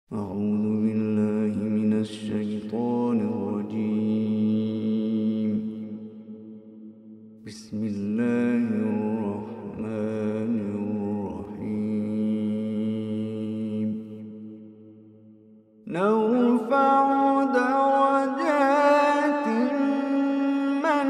أعوذ بالله من الشيطان الرجيم. بسم الله الرحمن الرحيم. نرفع درجات من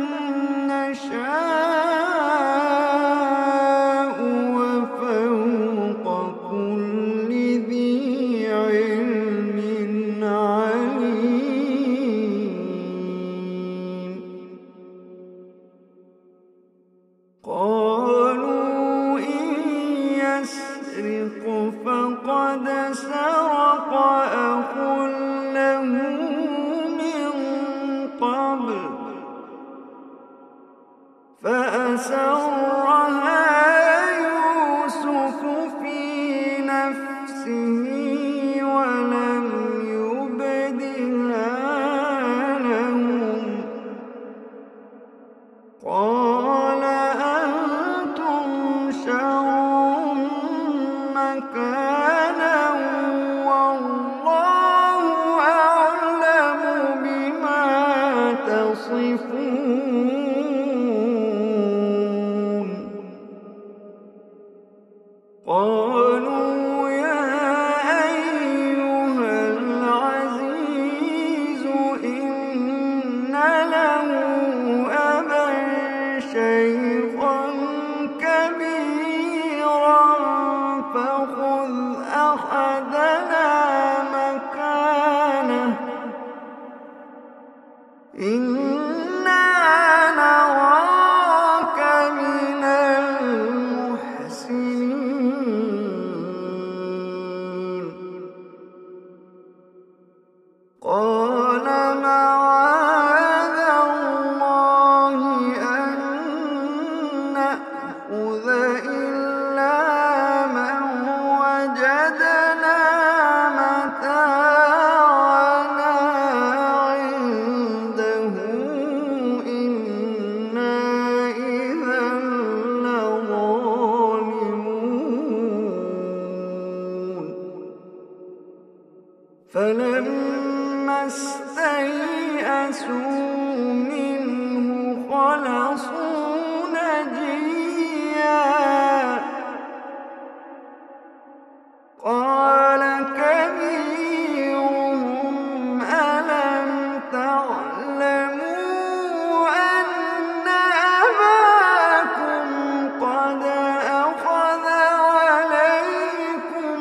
نشاء وفوق كل ذي علم عليم. قالوا إن يسرق فقد سرق أخ له من قبل فأسرها يوسف في نفسه ولم يبدها لهم. قال أنتم شر مكانا والله أعلم بما تصفون. قالوا يا أيها العزيز إن له أبا شيخا كبيرا فخذ أحدنا مكانه إنا نراك من المحسنين. قال معاذ الله أن نأخذ إلا من وجدنا متاعنا عنده إنا إذا لظالمون. فلما استيئسوا منه خلصوا نجيا. قال كبيرهم ألم تعلموا أن أباكم قد أخذ عليكم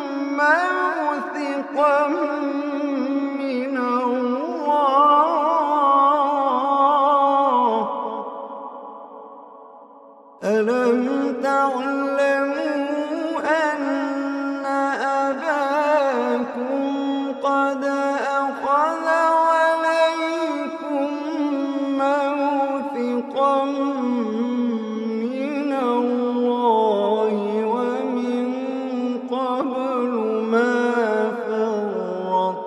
موثقا من الله. ألم تعلموا أن أباكم قد أخذ عليكم موثقا من الله ومن قبل ما فرطتم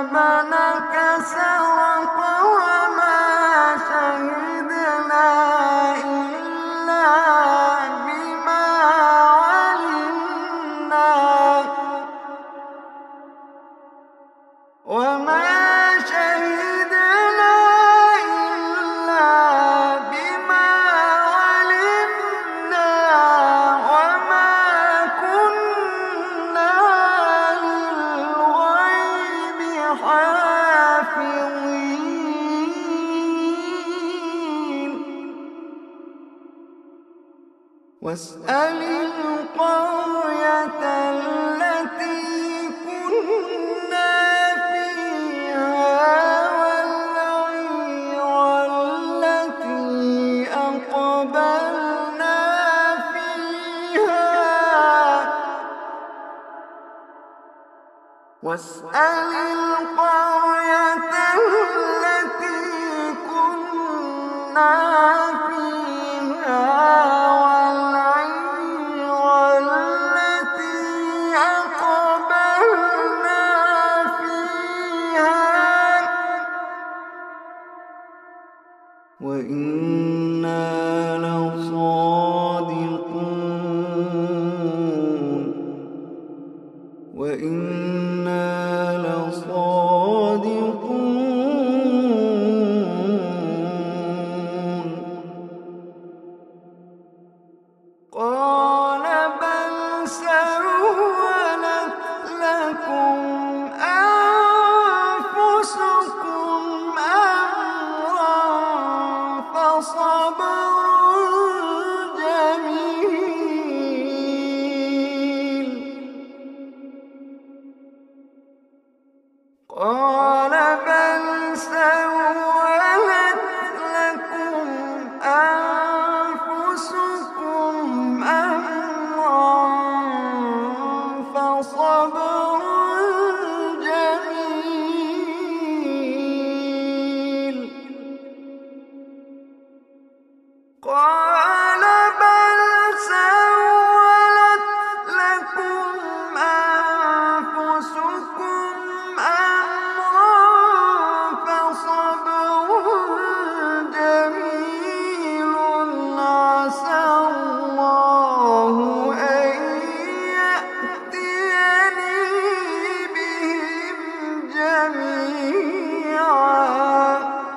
ابنك سرق وما شهدنا إلا بما علمنا وما كنا للغيب حافظين واسأل القرية التي كنا فيها والعير التي أقبلنا فيها واسأل القرية التي كنا فيها والعير التي أقبلنا فيها وإنا لصادقون قال بل سولت لكم أنفسكم أمرا فصبر جميل قال بل سولت لكم أنفسكم أمرا فصبر جميل قال بل سولت لكم أنفسكم أمرا فصبر جميل عسى الله أن يأتيني بهم جميعا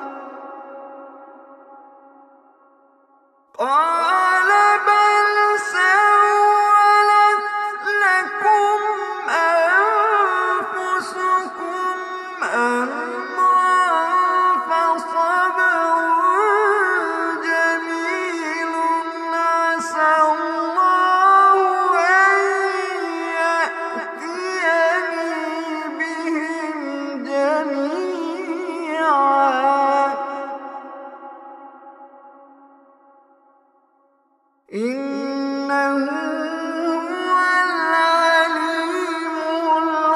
قال بل سولت لكم أنفسكم أمرا فصبر جميل عسى الله أن يأتيني بهم جميعا إنه هو العليم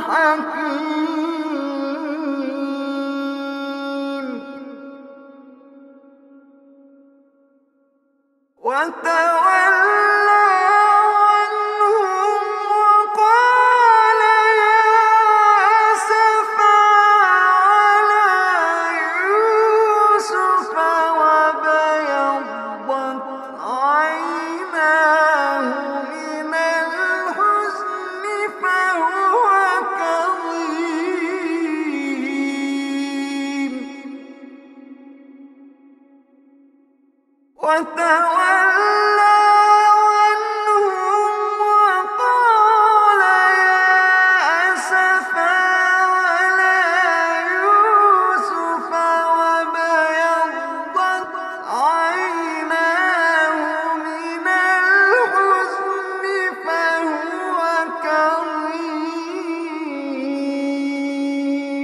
الحكيم وتولى عنهم وقال يا أسفا على يوسف وابيضت عيناه من الحزن فهو كظيم وتولى عنهم وقال يا أسفا على يوسف وابيضت عيناه من الحزن فهو كظيم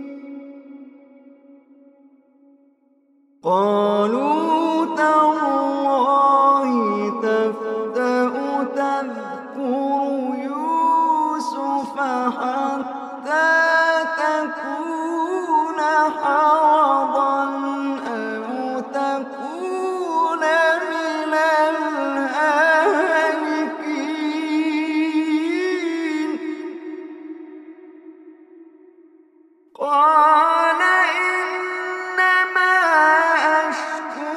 قالوا تالله تفتأ تذكر يوسف حتى تكون حرضا أو تكون من الهالكين قال إنما أشكو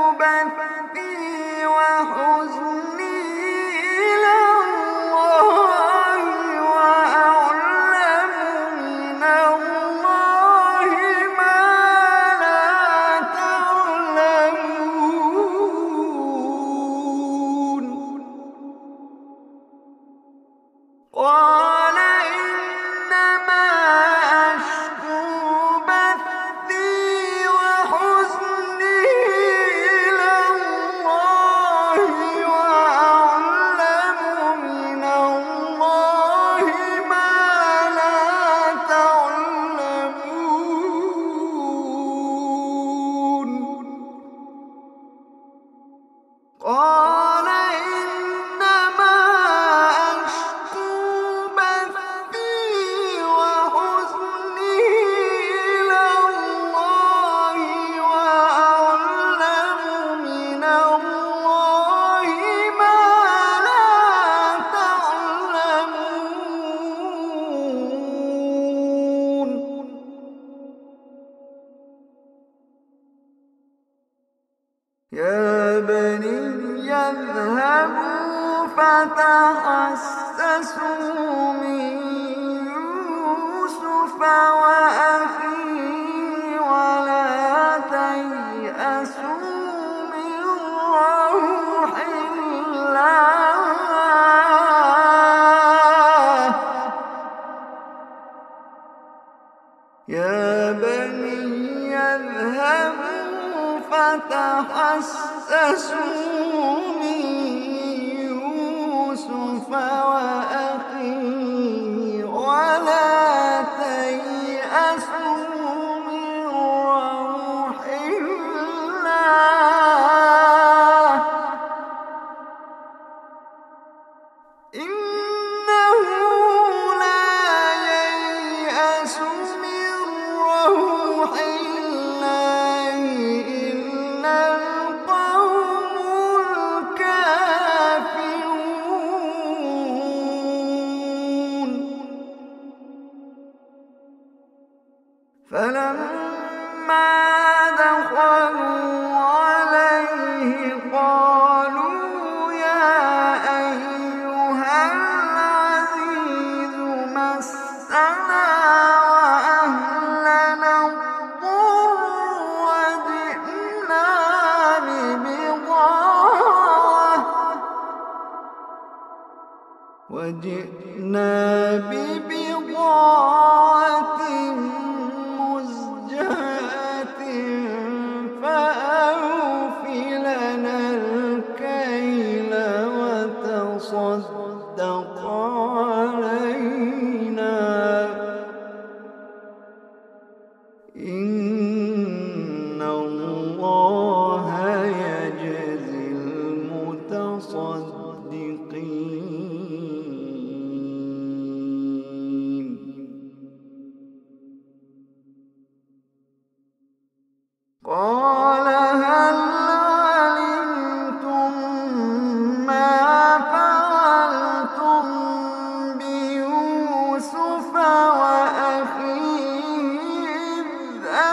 بثي وحزني إلى الله وأعلم من الله ما لا تعلمون. قال إنما أشكو بثي وحزني إلى الله وأعلم من الله ما لا تعلمون. قال إنما أشكو بثي وحزني إلى الله وأعلم من الله ما لا تعلمون. يا بني اذهبوا فتحسسوا من يوسف وأخيه ولا تيأسوا من روح الله. يا بني اذهبوا فتحسسوا من يوسف وأخيه ولا تيأسوا من روح الله إنه لا ييأس من روح الله إلا القوم الكافرون. فلما دخلوا عليه قالوا يا أيها العزيز مسنا وأهلنا الضر وجئنا ببضاعة مزجاة فأوف لنا الكيل وتصدق علينا إن الله يجزي المتصدقين. قال هل علمتم ما فعلتم بيوسف وأخيه إذ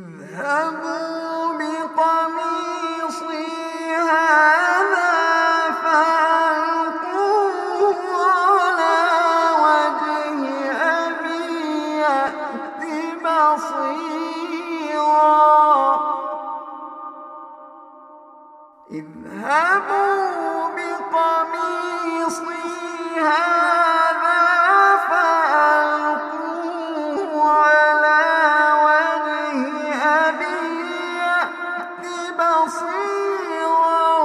اذهبوا بقميصي هذا فألقوه على وجه أبي يأت بصيرا اذهبوا بقميصي هذا فألقوه على وجه أبي يأت بصيرا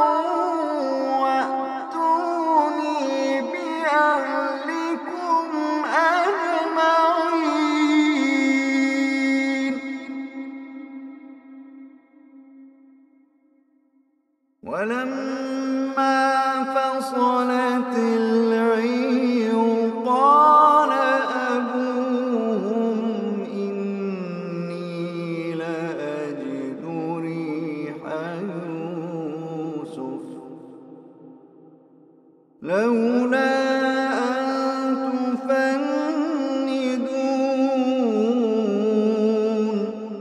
وأتوني بأهلكم أجمعين ولما فصلت العير قال أبوهم إني لأجد ريح يوسف لولا أن تفندون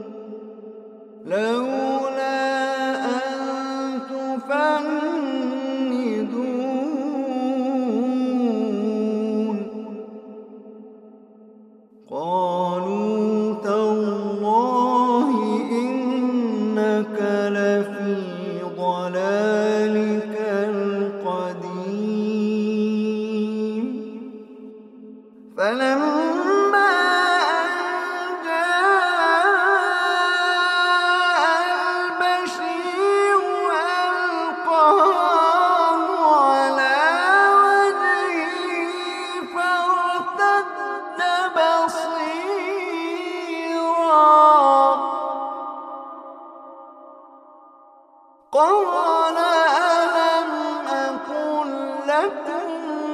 قالوا تالله إنك لفي ضلالك القديم فلما أن جاء البشير ألقاه على وجهه فارتد بصيرا قال ألم أقل لكم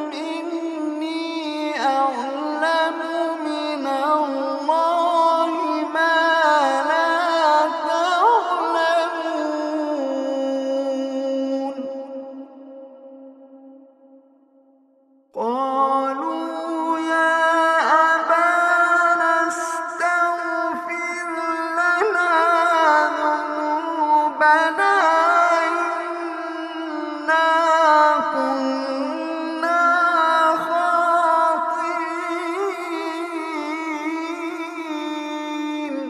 إني أعلم من الله ما لا تعلمون قالوا يا أبانا استغفر لنا ذنوبنا إنا كنا خاطئين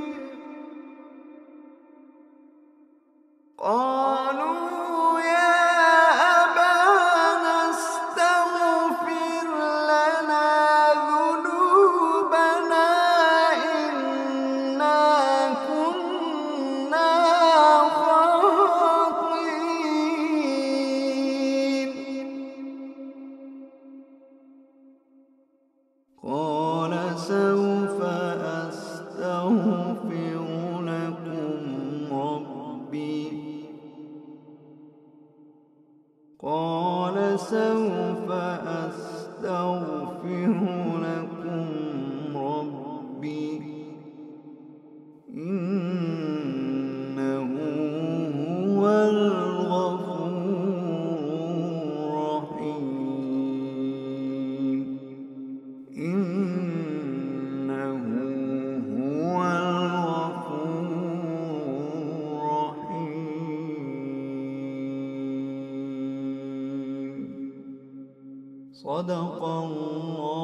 قالوا يا أبانا استغفر لنا ذنوبنا إنا كنا خاطئين قال سوف أستغفر لكم ربي قال سوف أستغفر لكم ربي إنه هو الغفور الرحيم إنه هو الغفور الرحيم صدق الله